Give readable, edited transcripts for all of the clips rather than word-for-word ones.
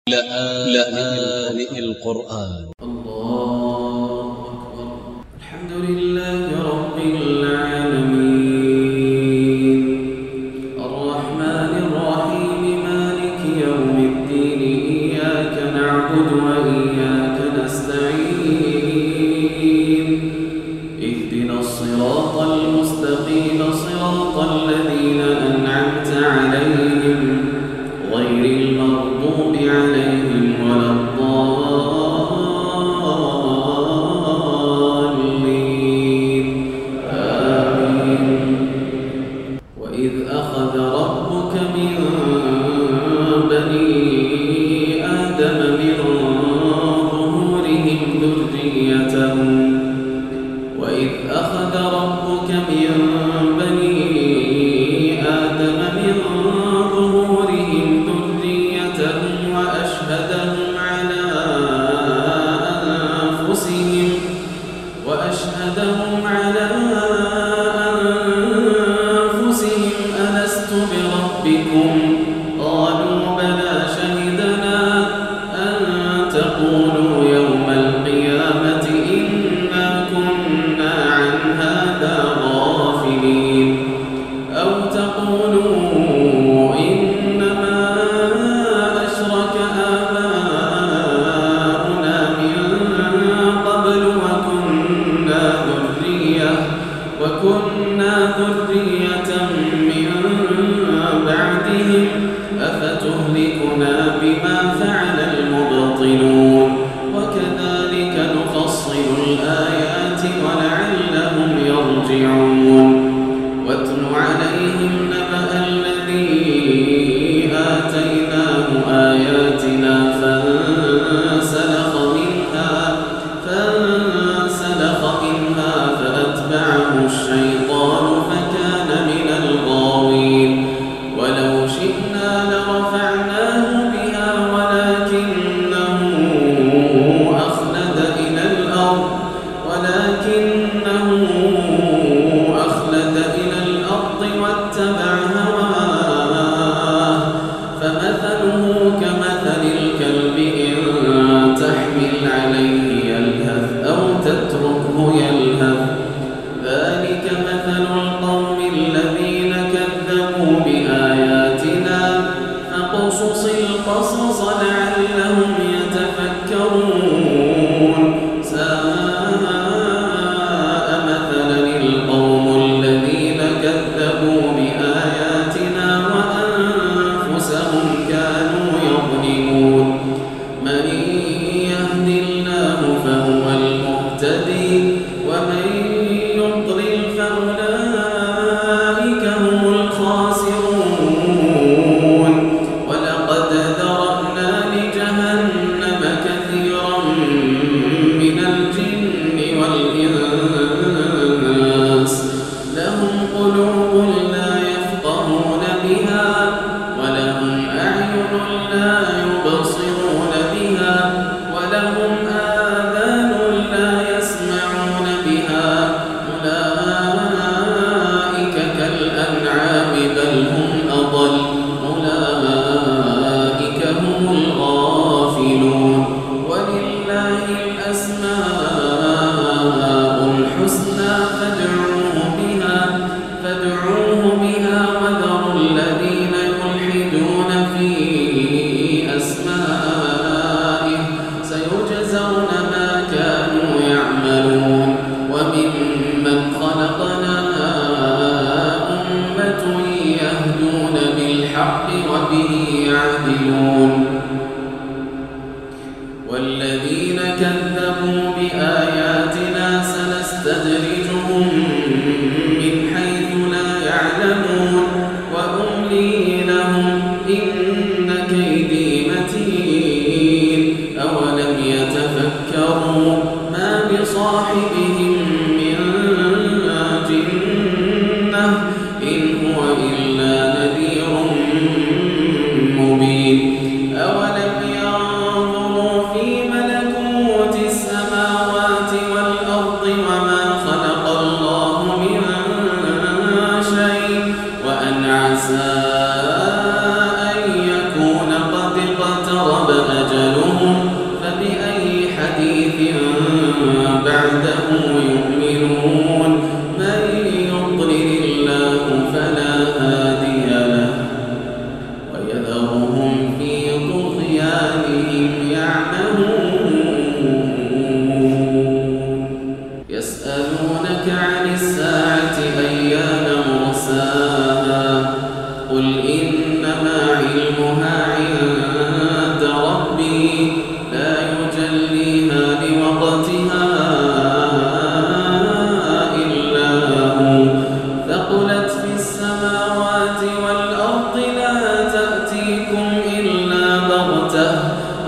لآن القرآن. الله أكبر. الحمد لله رب العالمين الرحمن الرحيم مالك يوم الدين إياك نعبد وإياك نستعين اهدنا الصراط المستقيم صراط الذين أنعمت عليهم غير المغضوب عليهم ولا الضالين آمين. وإذ أخذ ربك من بني آدم من ظهورهم ذريتهم وإذ أخذ ربك من بني آدم من ظهورهم ذريتهم وأشهدهم على أنفسهم ألست بربكم قالوا بلى شهدنا أن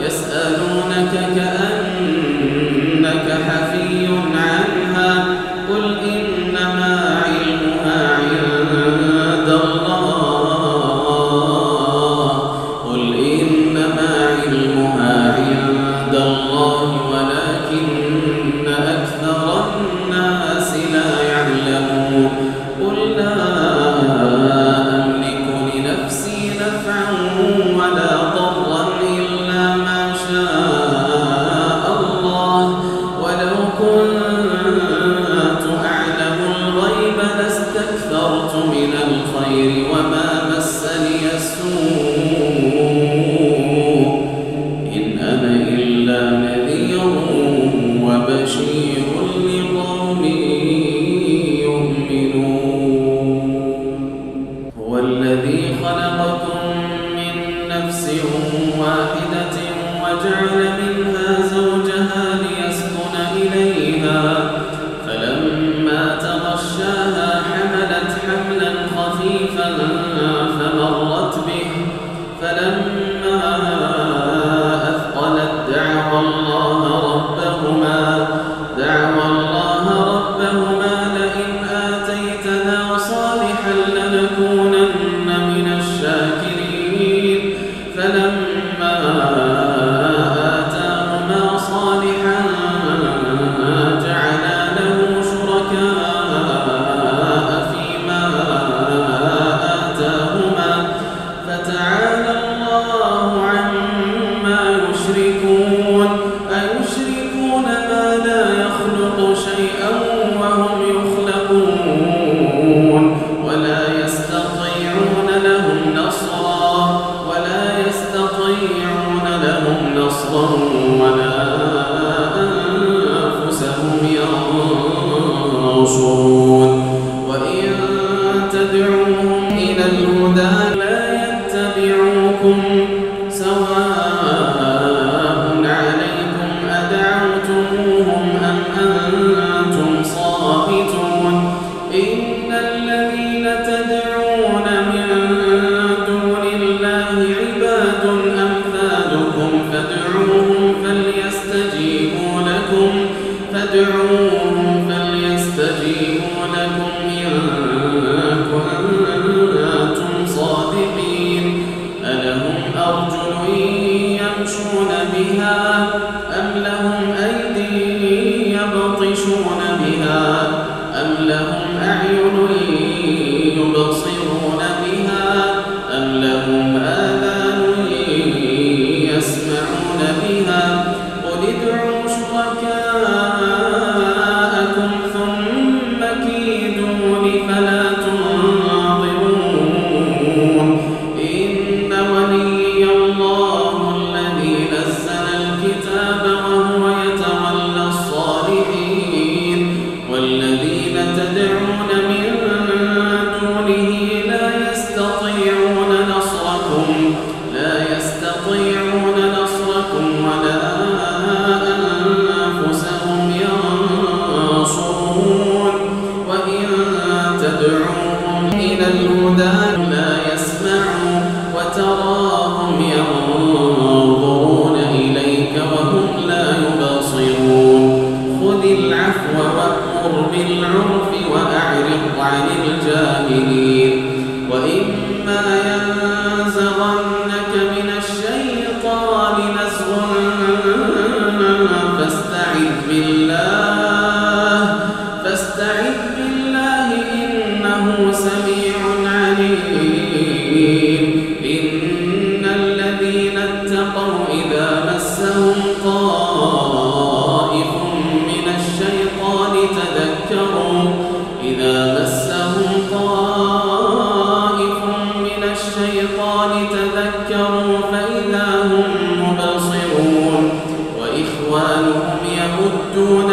يسألونك كأنك حفي عنها قل إنما علمها عند الله ولكن أكثر الناس لا يعلمون قل لا أملك لنفسي نفعا ولا ضرا إلا ما شاء الله ولو كنت أعلم الغيب لاستكثرت من الخير وما مسني السوء إن أنا إلا نذير وبشير لقوم يؤمنون هو الذي خلقكم من نفس واحدة وجعل منها زوجها ليسكن إليها فلما تغشاها حملت حملا خفيفا فمرت به فلما أثقلت دعوى الله ربهما لئن آتيتنا صالحا لنكونن من الشاكرين فلما آتاهما صالحا جعلا له شركاء فيما آتاهما فتعالى الله عما يشركون أيشركون ما لا يخلق شيئا وهم يخلقون ولا يستطيعون لهم نصرا ولا أنفسهم ينصرون وإن تدعوهم إلى الهدى لا يتبعوكم سواء عليكم أدعوتموهم أم أنتم صامتون إن الذين تدعون من دون الله عباد أمثالكم فادعوهم فليستجيبوا لكم إن كنتم صادقين ألهم أرجل يمشون بها أم لهم أيدي يبطشون بها أم لهم أعين يبصرون بها أم لهم آذان يسمعون بها قل ادعوا شركاءكم ثم كيدون فلا تنظرون إن ولي الله الذي نزل الكتاب وهو يتولى الصالحين والذين تدعون من دونه لا يستطيعون نصركم ولا أنفسهم ينصرون وإن تدعوهم إلى الهدى لا يسمعوا وتراهم ينظرون إليك وهم لا يبصرون خذ العفو وأمر بالعرف وأعرض عن الجاهلين وإما ينزغنك من الشيطان نزغ فاستعذ بالله إنه سميع عليم إن الذين اتقوا إذا مسهم طائف من الشيطان تذكروا فإذا هم مبصرون وإخوانهم يمدون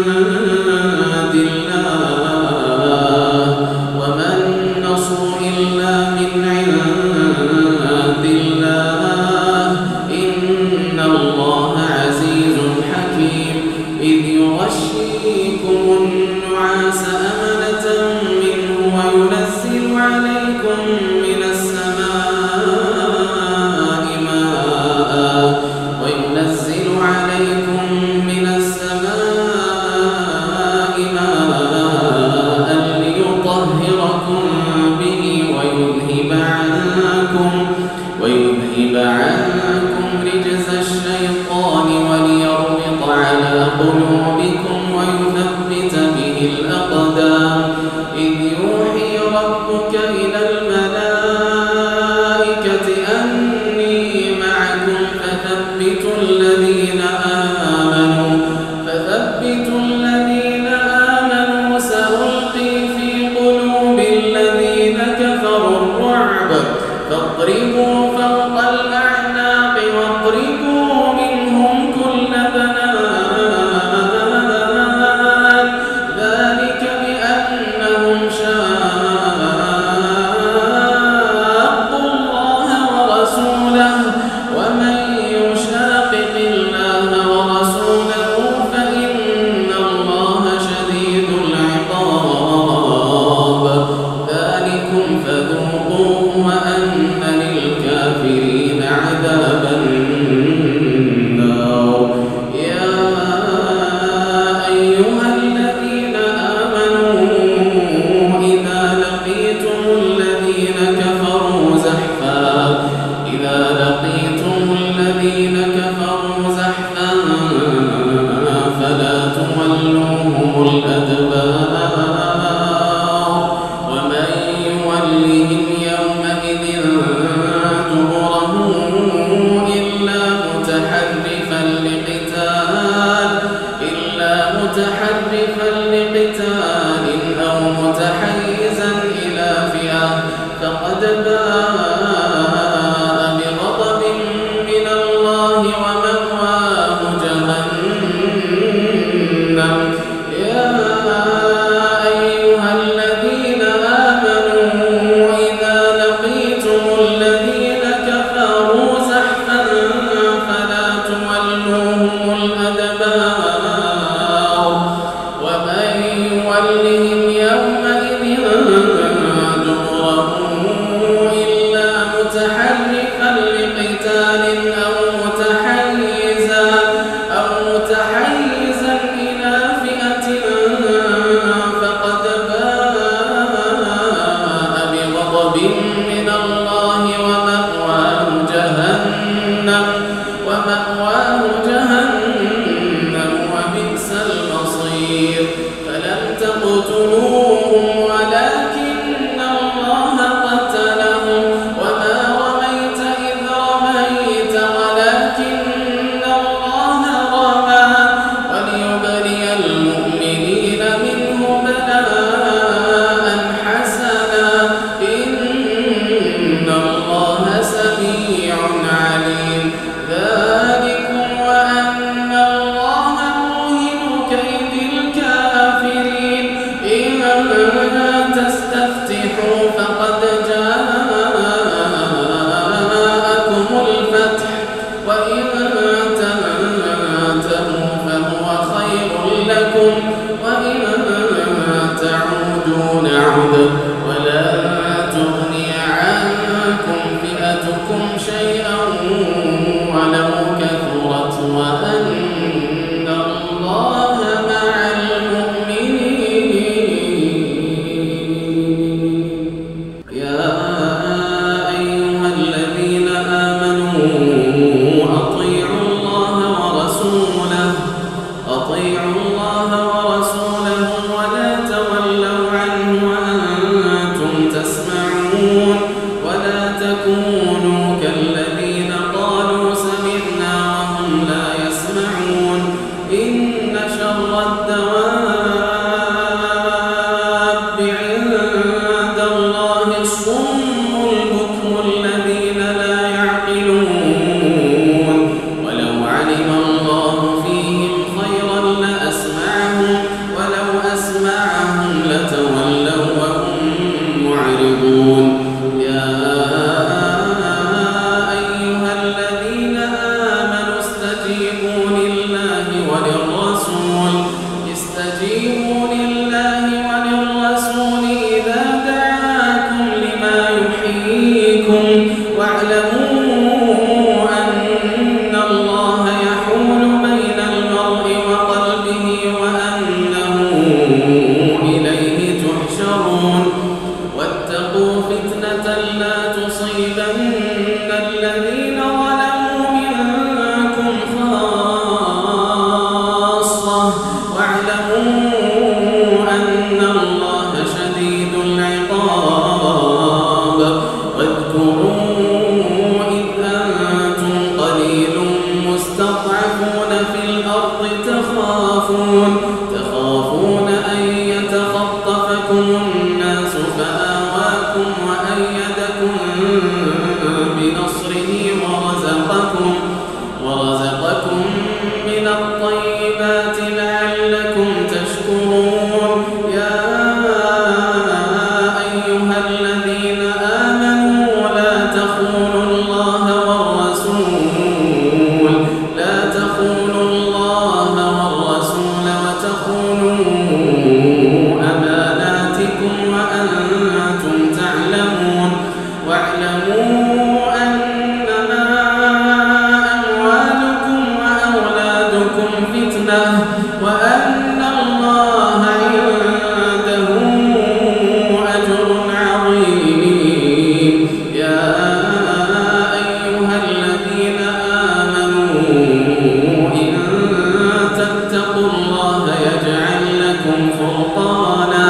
عند الله وما النصر إلا من عند الله إن الله عزيز حكيم إذ يغشيكم النعاس أمنة منه وينزل عليكم من السماء ماء ليطهركم به ويذهب عنكم رجز الشيطان وليربط على قلوبكم ويثبت به الأقدام إذ يوحي ربك إلى الملائكة أني معكم فثبتوا الذين آمنوا سألقي في قلوب الذين كفروا الرعب فاضربوا فوق الأعناق واضربوا منهم كل بنان ذلك بأنهم شاقوا الله ورسوله ومن يشاقق الله ورسوله فإن الله شديد العقاب ذلكم فذوقوه وأن للكافرين عذاب النار يا أيها الذين آمنوا إذا لقيتم الذين كفروا زحفا فلا تولوهم الأدبار ومن يولهم يومئذ دبره إلا متحرفا لقتال أو متحيزا إلى فئة فقد باء بغضب من الله ومأواه جهنم يا أيها الذين آمنوا إذا لقيتم الذين كفروا زحفا فلا تولوهم الأدبار ومن يولهم يومئذ دبره إلا متحرفا لقتال أو متحيزا إلى فئة فقد باء بغضب من الله ومأواه جهنم وبئس المصير فلم تقتلوهم ولكن الله قتلهم وما رميت إذ رميت ولكن الله رمى وليبلي المؤمنين منه بلاء حسنا إن الله سميع عليم ذلكم وأن الله موهن كيد الكافرين إن تستفتحوا فقد جاءكم الفتح وإن تنتهوا فهو خير لكم وإن تعودوا نعد ولن تغني عنكم فئتكم شيئا ولو كثرت وأن الله مع المؤمنين يا أيها الذين آمنوا أطيعوا الله ورسوله ولا تولوا عنه وأنتم تسمعون ولا تكونوا كالذين قالوا سمعنا وهم لا يسمعون إن شر الدواب عند الله الصم البكم الذين لا يعقلون ولو علم الله فيهم خيرا لأسمعهم واعلموا أن الله شديد العقاب. واذكروا إذ أنتم قليل مستضعفون في الأرض تخافون أن يتخطفكم الناس فآواكم وأيدكم بنصره ورزقكم من الطيبات لعلكم تشكرون. يا أيها الذين آمنوا لا تخونوا الله والرسول وتخونوا أماناتكم وأنتم تعلمون. واعلموا أنما أموالكم وأولادكم فتنة وأن الله عنده أجر عظيم. يا أيها الذين آمنوا إن تتقوا الله يجعل لكم فرقانا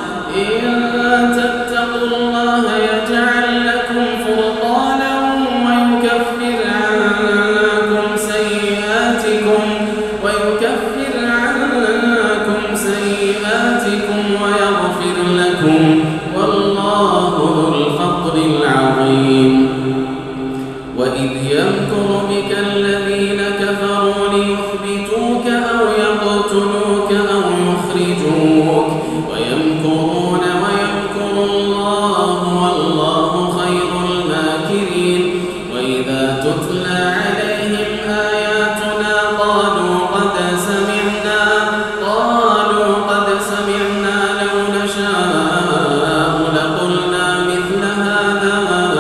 ويكفر عنكم سيئاتكم ويغفر لكم والله ذو الفضل العظيم. وإذ يمكر بك الذين كفروا ليثبتوك أو يقتلوك أو يخرجوك ويمكرون ويمكر الله والله خير الماكرين. وإذا تتلى عليهم آياتنا قالوا قد سمعنا لو نشاء لقلنا مثل هذا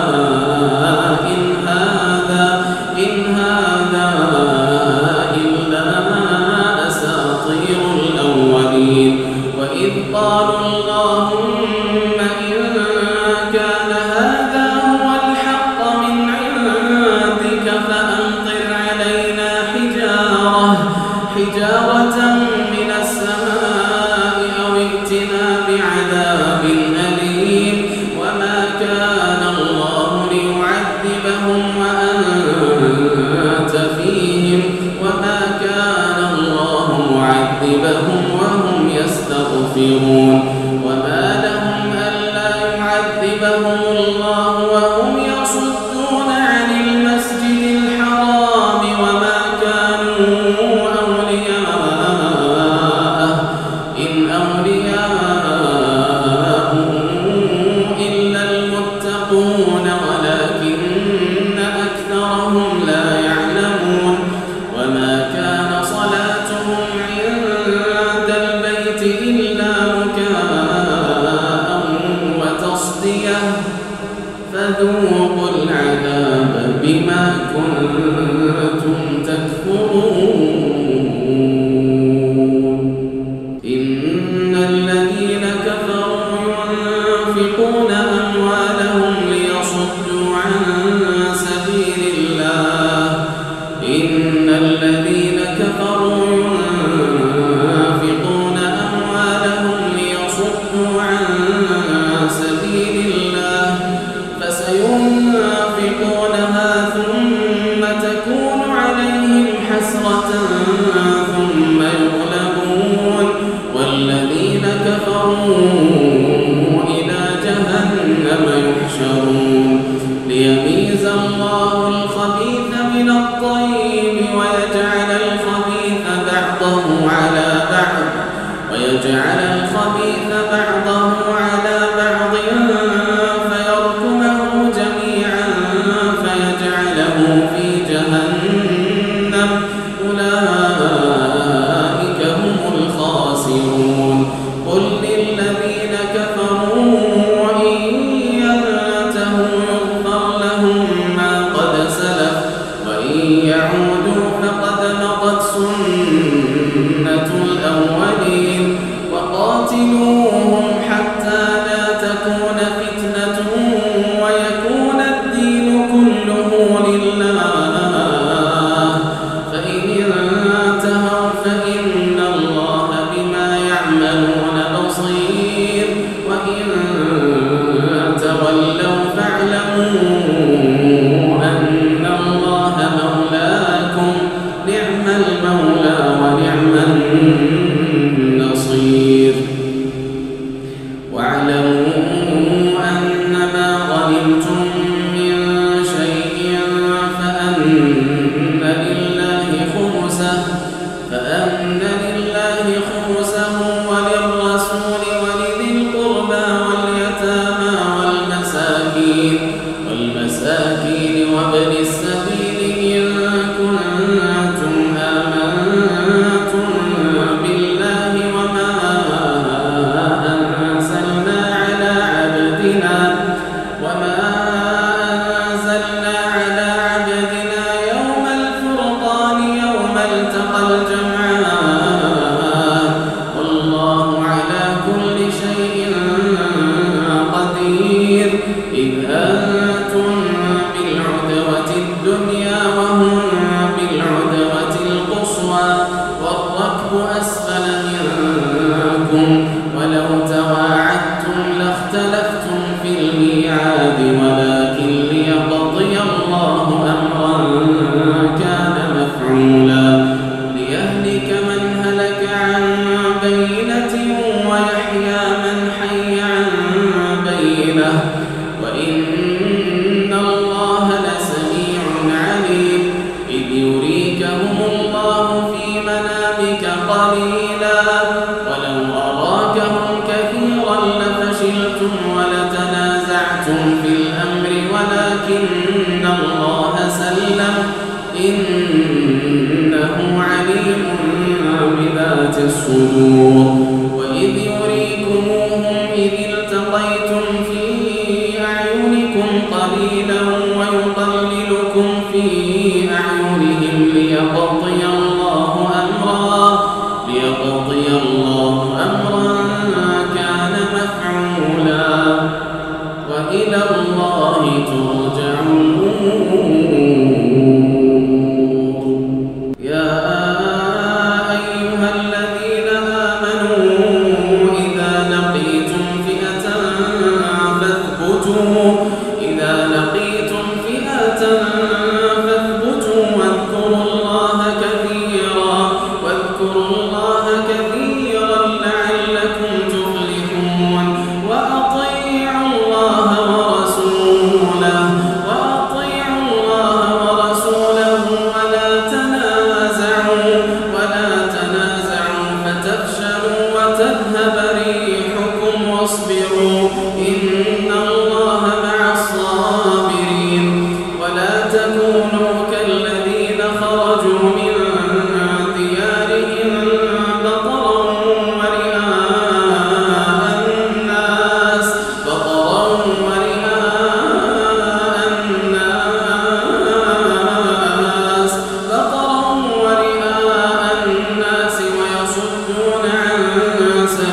إن هذا إلا أساطير الأولين. وإذ قالوا اللهم إن كان هذا هو الحق من عندك فأمطر علينا حجارة من السماء أو ائتنا بعذاب أليم. وما كان الله ليعذبهم وأنت فيهم وما كان الله معذبهم وهم يستغفرون. وما لهم ألا يعذبهم الله وهم يصدون عن المسجد الحرام وما كانوا أولياءه إن أولياءه إلا المتقون ولكن أكثرهم لا يعلمون. وما كان صلاتهم عند البيت إلا مكاء وتصدية فذوقوا العذاب بما كنتم تكفرون. إن الذين كفروا ينفقون أموالهم ليصدوا عن سبيل الله إن الذين كفروا ينفقون أموالهم ليصدوا عن سبيل الله فسينفقونها ثم تكون عليهم حسرة ثم يغلبون والذين كفروا إلى جهنم يحشرون. ليميز الله الخبيث من الطيب ويجعل الخبيث بعضه على بعض فيركمه جميعا فيجعله في جهنم أولئك هم الخاسرون. قل للذين كفروا إن ينتهوا يغفر لهم ما قد سلف وإن يعودوا فقد مضت سنة الأولين. تنازعتم في الأمر ولكن الله سلم إنه عليم بذات الصدور وإذ يريكموهم إذ التقيتم في أعينكم قليلا ويقللكم في أعينهم ليقضي الله أمرا كان مفعولا وإلى الله ترجع الأمور يا أيها الذين آمنوا إذا لقيتم فئة فاثبتوا واذكروا الله كثيرا لعلكم تفلحون وأطيعوا الله ورسوله ولا تنازعوا فتفشلوا وتذهب ريحكم واصبروا إن الله مع الصابرين ولا تكونوا كالذين خرجوا من ديارهم بطرا ورئاء الناس ويصدون عن سبيل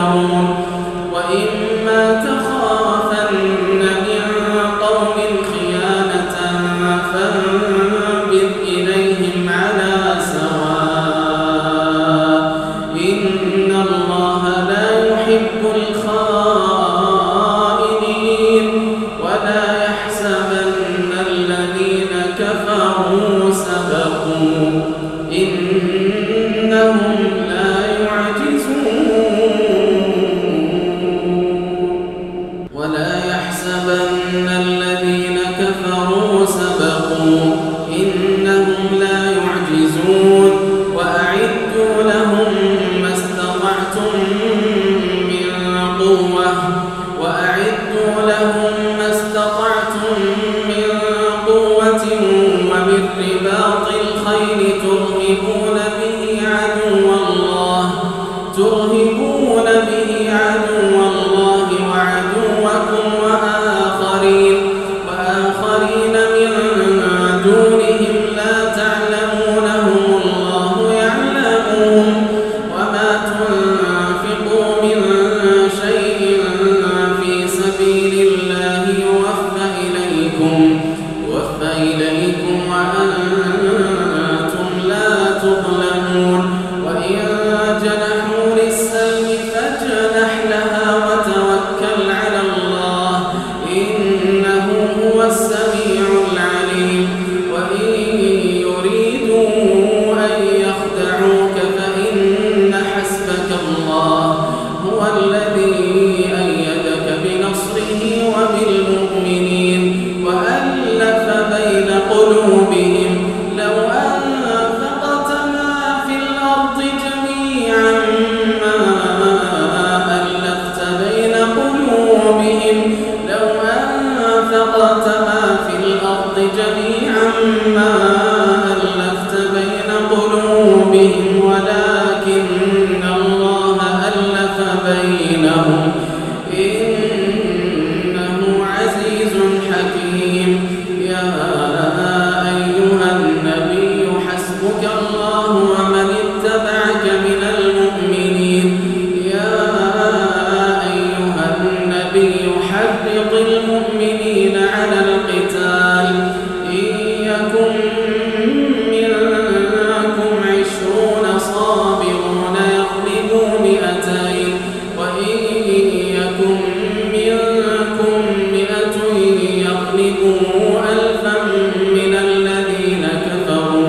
يذكرون وإما تخافن من قوم خيانة فانبذ إليهم على سواء إن الله لا يحب الخائنين ولا يحسبن الذين كفروا سبقوا إنهم لا يعجزون ولا يحسبن الذين كفروا سبقوا إنهم لا يعجزون وأعدوا لهم ما استطعتم من قوة ومن رباط الخيل ترهبون به عدو الله وعدوكم وآخرين من دونهم لا تعلمونهم الله يعلمهم وما تنفقوا من شيء في سبيل الله يوفى إليكم وأنتم لا تظلمون وإن جنحوا للسلم فاجنح لها وتوكل على الله إنه هو السميع العليم وإن يريدوا أن يخدعوك فإن حسبك الله هو الذي أيدك بنصره وبالمؤمنين وألف بين قلوبهم لو أنفقت ما في الأرض جميعا ما ألفت بين قلوبهم ولكن الله ألف بينهم إنه عزيز حكيم يا أيها النبي حسبك الله ومن اتبعك من المؤمنين يا أيها النبي حرض المؤمنين على القتال إن يكن منكم 20 صابرون يغلبوا 200 وإن يكن منكم 100 يغلبوا 1000 من الذين كفروا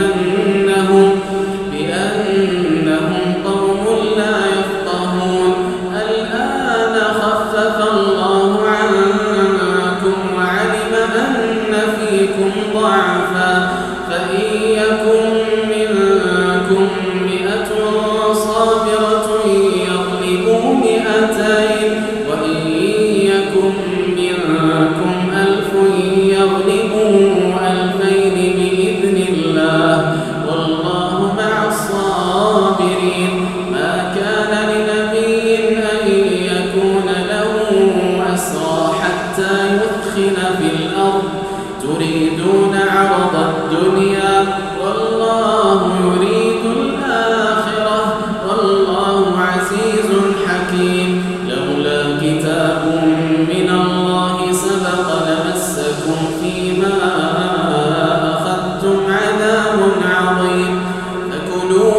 بأنهم قوم لا يفقهون الآن خفف الله عنكم وعلم أن فيكم ضعفا فإن يكن منكم 100 صابرة يغلبوا 200 وإن يكن منكم 1000 يغلبوا 2000 بإذن الله والله مع الصابرين ما كان لنبي أن يكون له أسرى حتى يثخن في الأرض تريدون عرض الدنيا والله يريد الآخرة والله عزيز حكيم لولا كتاب من الله سبق لمسكم فيما أخذتم عذاب عظيم فكلوا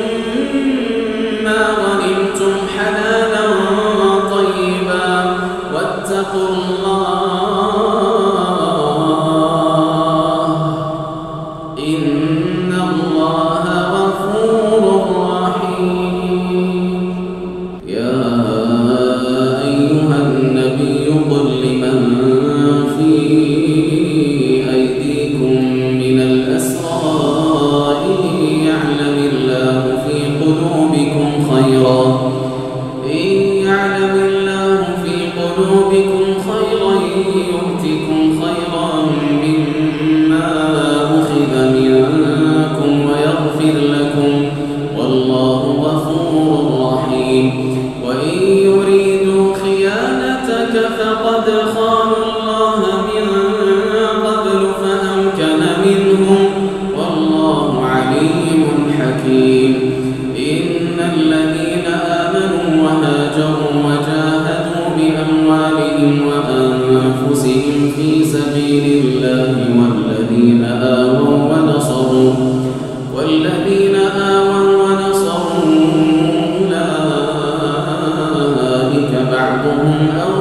مما غنمتم حلالا طيبا واتقوا الله إن الله غفور رحيم يا أيها النبي قل لمن في أيديكم من الأسرى إن يعلم الله في قلوبكم خيرا يؤتكم خيرا مما أخذ منكم ويغفر لكم والله غفور رحيم وإن يريدوا خيانتك فقد خانوا الله من قبل فأمكن منهم والله عليم حكيم إن الذين آمنوا وهاجروا وهاجروا وجاهدوا بأموالهم وأنفسهم في سبيل الله والذين آووا ونصروا أولئك بعضهم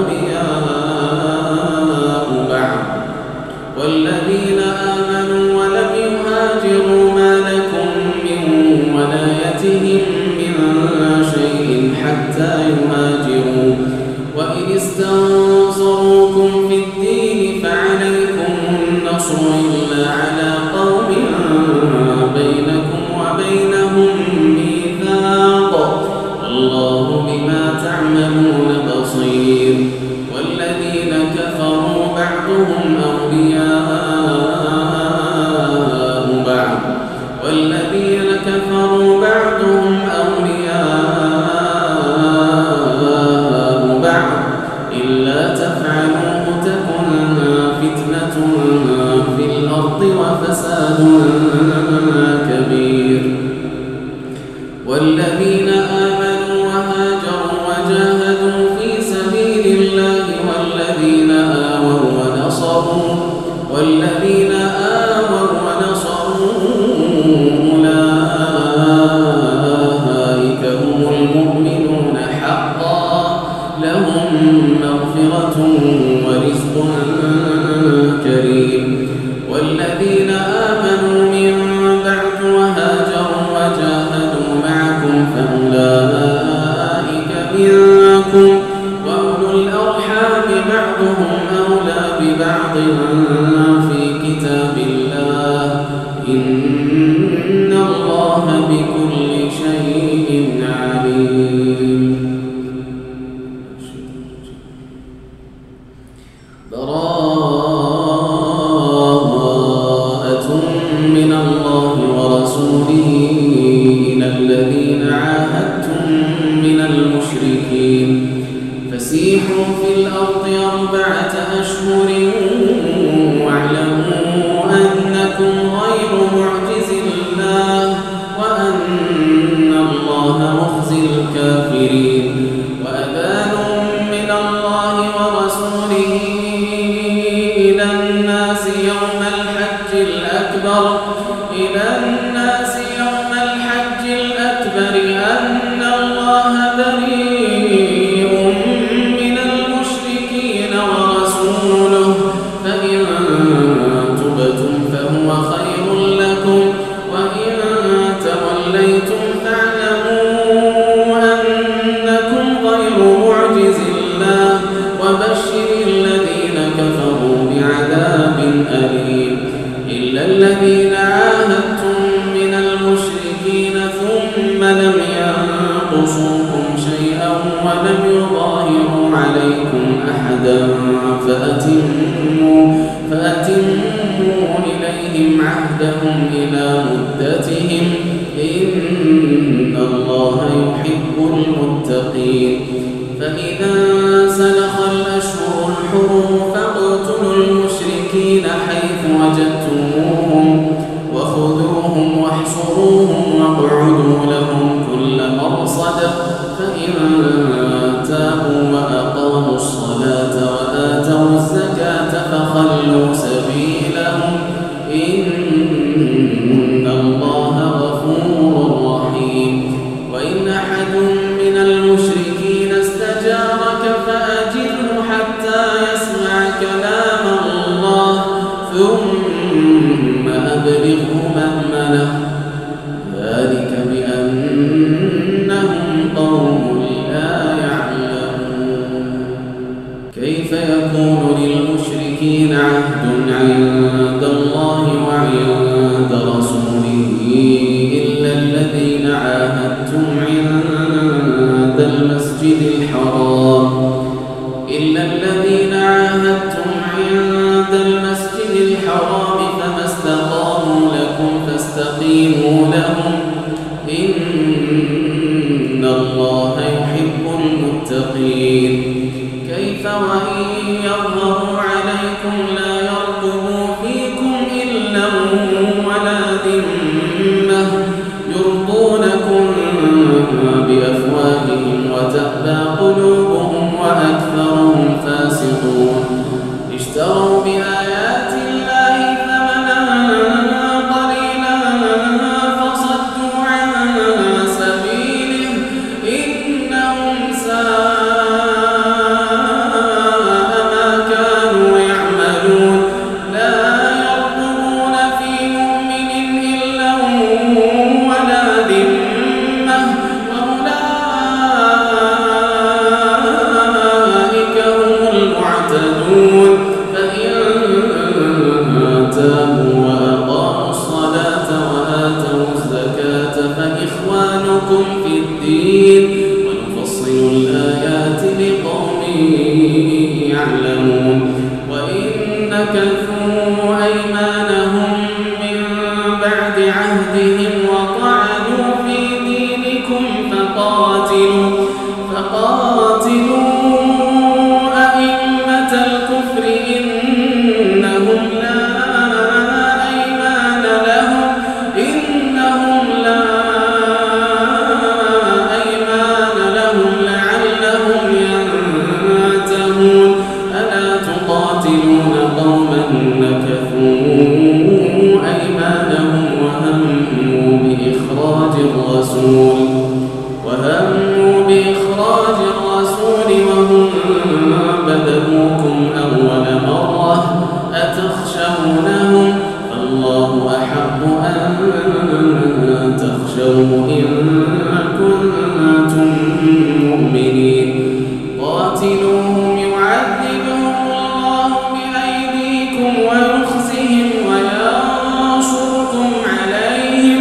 أولياء بعض والذين آمنوا ولم يهاجروا ما لكم من ولايتهم من شيء حتى يهاجروا وإن استنصروكم في الدين فعليكم النصر إلا على قوم بينكم وبينهم ميثاق والله بما تعملون بصير والذين كفروا بعضهم أولياء بعض إلا تفعلوه تكن فتنة في الأرض وفساد كبير والذين آمنوا وهاجروا وجاهدوا في سبيل الله والذين آووا ونصروا أولئك هم المؤمنون حقا لهم مغفرة ورزق كريم والذين آمنوا من بعد وهاجروا وجاهدوا معكم فأولئك منكم وأولو الأرحام بعضهم أولى ببعض في كتاب الله إن الله بكل شيء عليم براءة من الله ورسوله إلى الذين عاهدتم من المشركين فسيحوا في الأرض 4 أشهر واعلموا أنكم غير معجز الله وأن الله مخزي الكافرين وأذان من الله ورسوله إلى الناس يوم الحج الأكبر أن الله بريء من المشركين ورسوله فإن تبتم فهو خير لكم وإن توليتم فاعلموا أنكم غير معجز الله وبشر الذين كفروا بعذاب أليم إلا الذين عاهدتم من المشركين ثم لم ينقصوكم شيئا ولم يظاهروا عليكم أحدا فأتموا إليهم عهدهم إلى مدتهم إن الله يحب المتقين فإذا سلخ الأشهر الحرم فاقتلوا المشركين حيث وجدتموهم وخذوهم واحصروهم واقعدوا لهم كل مرصد فإن تابوا وأقاموا الصلاة وآتوا الزكاة فخلوا سبيلهم إن الله غفور رحيم وإن أحد من المشركين استجارك فأجره حتى يسمع كلام الله ثم أبلغه مأمنه ذلك بأنهم قوم لا يعلمون كيف يكون للمشركين عهد عند الله وعند رسوله إلا الذين عاهدتم عند المسجد الحرام فما استقاموا لكم فاستقيموا لهم إن الله يحب المتقين كيف وإن يظهروا عليكم لا يرقبوا فيكم إلا ولا ذمة يرضونكم بأفواههم وتأبى قلوبهم وأكثرهم فاسقون اشتروا بآيات الله ثمنا قليلا فصدوا عن سبيله إنهم ساء ما كانوا يعملون لا يرقبون في مؤمن إلا ولا ذمة وأولئك هم المعتدون فإن تابوا وأقاموا الصلاة وآتوا الزكاة فإخوانكم في الدين ونفصل الآيات لقوم يعلمون وإن نكثوا أيمانهم من بعد عهدهم وطعنوا في دينكم فقاتلوا أئمة الكفر إنهم لا أيمان لهم لعلهم ينتهون ألا تقاتلون قوما نكثوا أيمانهم وهموا بإخراج الرسول وهم بدؤوكم أول مرة أتخشونهم فالله أحق أن تخشوه إن كنتم مؤمنين قاتلوهم يعذبهم الله بأيديكم ويخزهم وينصركم عليهم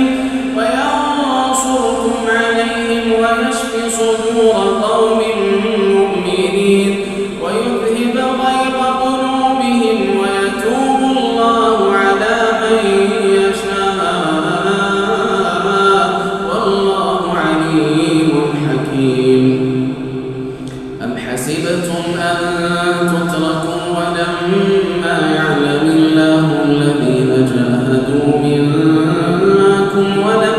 ويشف صدور قوم مؤمنين ويذهب غيظ قلوبهم ويتوب الله على من يشاء والله عليم حكيم أم حسبتم أن تتركوا ولما يعلم الله الذين جاهدوا منكم ولم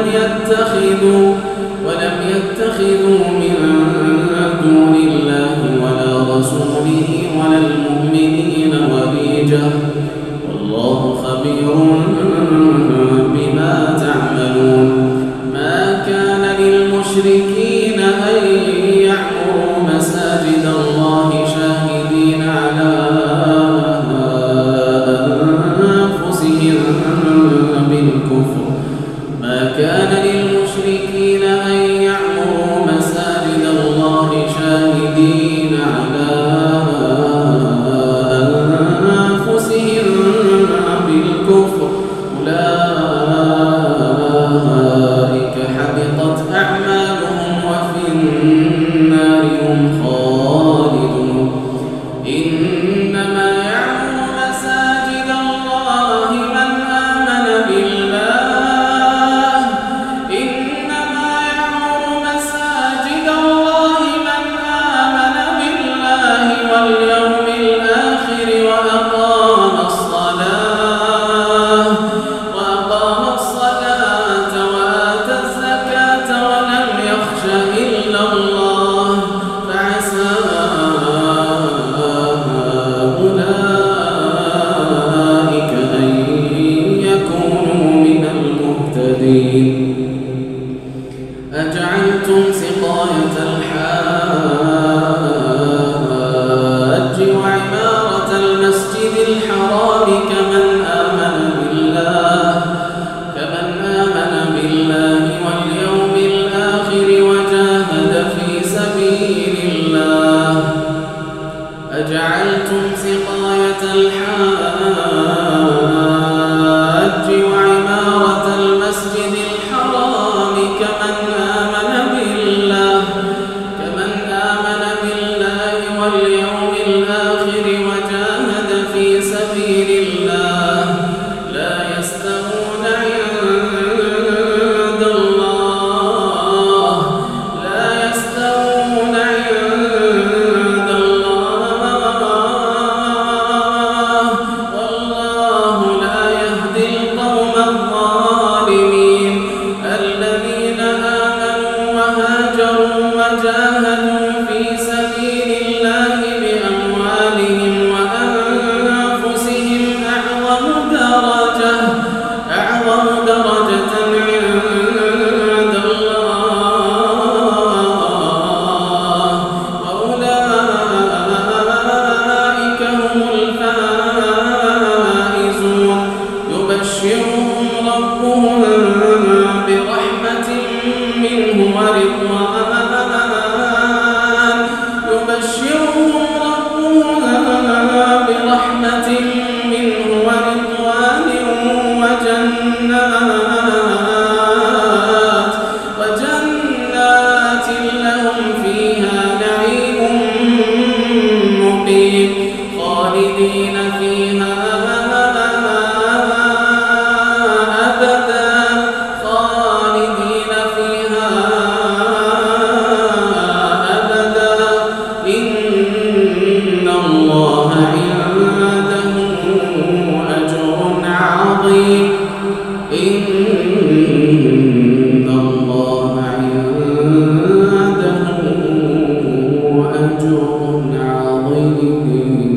يتخذوا من دون الله ولا رسوله ولا المؤمنين وليجة والله خبير بما تعملون ما كان للمشركين أن يعمروا مساجد الله شاهدين على أنفسهم بالكفر ما كان للمشركين أن يعمروا مساجد الله شاهدين على أنفسهم بالكفر أولئك حبطت أعمالهم وفي النار هم خالدون إنما يعمر مساجد الله من آمن بالله واليوم الآخر وأقام الصلاة وآتى الزكاة ولم يخش إلا الله فعسى أولئك أن يكونوا من المهتدين أجعلتم سقاية الحاج وعمارة المسجد الحرام كمن آمن بالله واليوم الآخر وجاهد في سبيل الله أجعلتم سقاية الحاج وعمارة المسجد الحرام كمن آمن بالله واليوم الآخر وجاهد في سبيل الله لا يستوون عند الله والله لا يهدي القوم الظالمين الذين آمنوا وهاجروا وجاهدوا في سبيل خلق عظيم.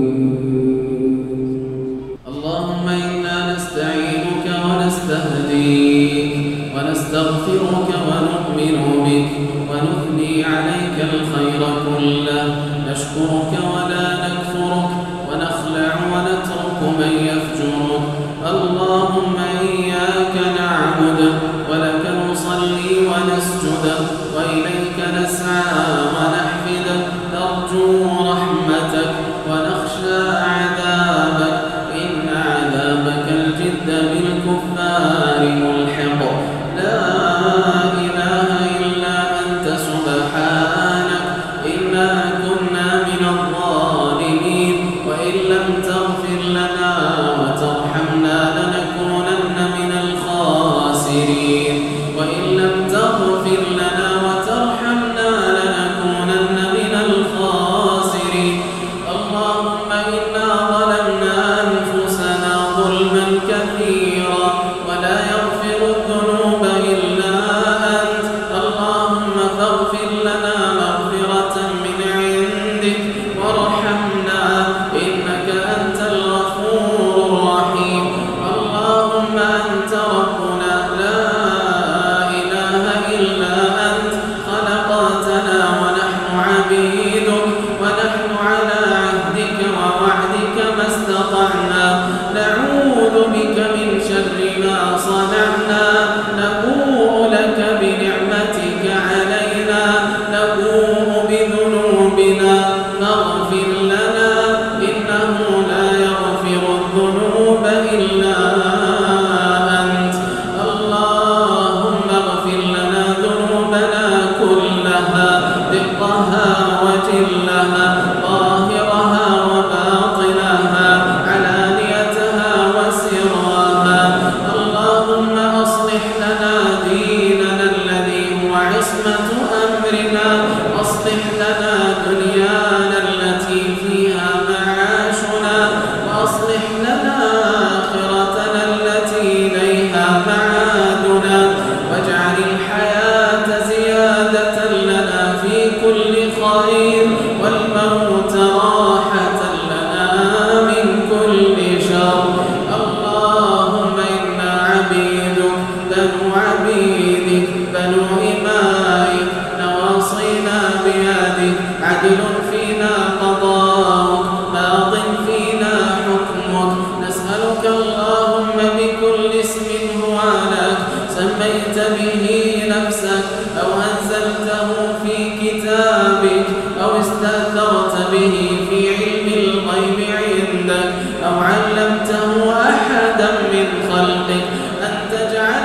اللهم إنا نستعينك ونستهديك ونستغفرك ونؤمن بك ونثني عليك الخير كله، نشكرك ولا نكفرك ونخلع ونترك من يفجرك. اللهم إياك نعبد ولك نصلي ونسجد وإليك نسعى ونحفد، نرجو رحمتك ونخشى عذابك، إن عذابك الجد بالكفار ملحق. لا إله إلا أنت سبحانك إنا كنا من الظالمين، وإن لم تغفر لنا وترحمنا لنكونن من الخاسرين، وإن لم تغفر لنا وترحمنا لنكونن من الخاسرين. اللهم إنا ظلمنا أنفسنا ظلما كثيرا ولا يغفر الذنوب إلا أنت. اللهم فاغفر لنا مغفرة من عندك وارحمنا إنك أنت الغفور الرحيم. اللهم أنت ربنا لا إله إلا أنت، خلقتنا ونحن عبيدك، ونحن على عهدك ووعدك ما استطعنا، نعوذ بك من شر ما صنعنا، نبوء لك بنعمتك علينا، نبوء بذنوبنا، فاغفر لنا إنه لا يغفر الذنوب إلا أنت. اللهم اغفر لنا ذنوبنا كلها، دقها وجلها، ظاهرها وباطنها، علانيتها وسرها. اللهم أصلح لنا ديننا الذي هو عصمة أمرنا، أصلح لنا دنيانا التي فيها معاشنا، وأصلح لنا آخرتنا التي إليها معادنا، واجعل الحياة زيادة لنا في كل خير، والموت راحة لنا من كل شر. اللهم إنا عبيدك بنو عبيدك بنو إمائك، نواصينا بيدك، عدل فينا قضاؤك، ماض فينا حكمك. نسألك اللهم بكل اسم هو لك سميت به نفسك أو أنزلته في كتابك أو استأثرت به في علم الغيب عندك أو علمته أحدا من خلقك، أن تجعل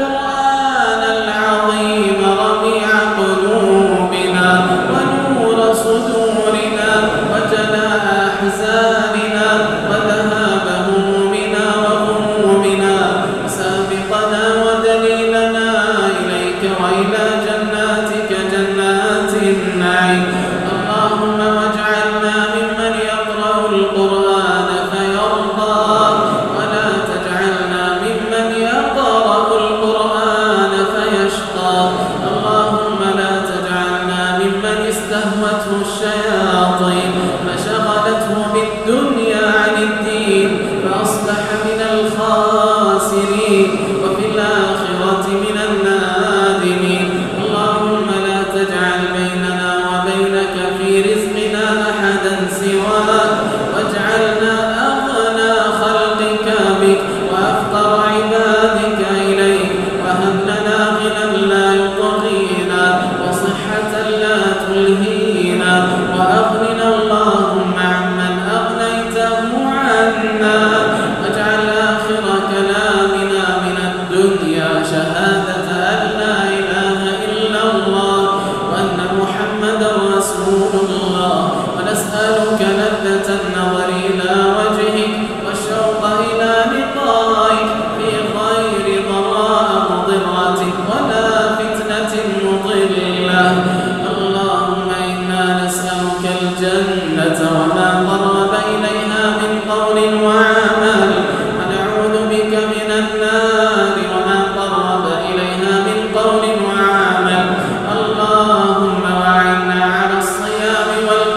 القرآن العظيم ربيع قلوبنا ونور صدورنا وجلاء أحزاننا وذهاب همومنا وغمومنا، سابقنا ودليلنا إليك وإلى جناتك جنات النعيم. اللهم واجعلنا ممن يقرأ القرآن فيرضى، ولا تجعلنا ممن يقرأ القرآن فيشقى. اللهم لا تجعلنا ممن استهوته الشياطين فشغلته بالدنيا عن الدين فأصبح من الخاسرين وفي الآخرة من النادمين. اللهم لا تجعل بيننا وبينك في رزقنا أحدا سواك، واجعلنا أغنى خلقك بك وأفقر عبادك إليك، وهب لنا غنى لا يطغينا وصحة لا تلهينا، وأغننا اللهم عمن أغنيته عنا، واجعل آخر كلامنا من الدنيا شهادة أن لا إله إلا الله وأن محمدا رسول الله، ونسألك لذة النظر إلى وجهك والشوق إلى لقائك في غير ضراء مضرة ولا فتنة مضلة. اللهم إنا نسألك الجنة وما قرب إليها من قول وعمل، ونعوذ بك من النار وما قرب إليها من قول وعمل. اللهم وعنا على الصيام والقيام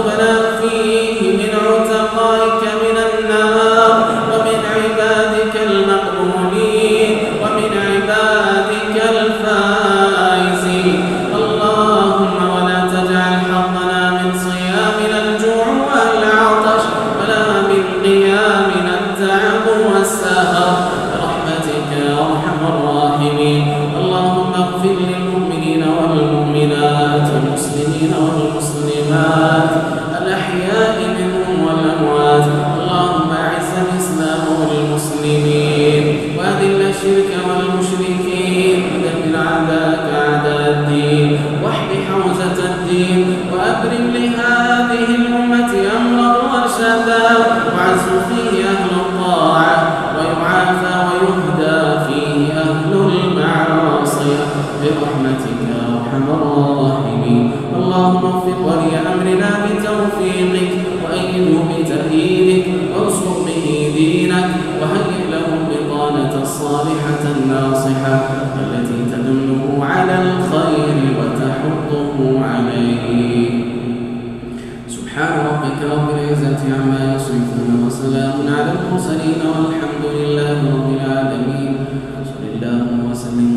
واكتبنا فيه من عتقائك من النار ومن عبادك المقبولين ومن عبادك الفائزين. اللهم ولا تجعل حظنا من صيامنا الجوع والعطش ولا من قيامنا التعب والسهر برحمتك يا أرحم الراحمين. اللهم اغفر للمؤمنين والمؤمنات والمسلمين والمسلمات الأحياء منهم والأموات. اللهم أعز الإسلام والمسلمين وأذل الشرك والمشركين ودمر أعداءك أعداء الدين واحم حوزة الدين وأبرم لهذه الأمة أمرا ورشدا وعز فيه أهل الطاعة ويعافى ويهدى فيه أهل المعاصي برحمتك يا أرحم الراحمين. اللهم وفق ولي أمرنا بتوفيقك وأيده بتأييدك وانصر به دينك وهيئ له البطانة الصالحة الناصحة التي تدله على الخير وتحضه عليه. سبحان ربك رب العزة عما يصفون وسلام على المرسلين والحمد لله رب العالمين. صلى الله وسلم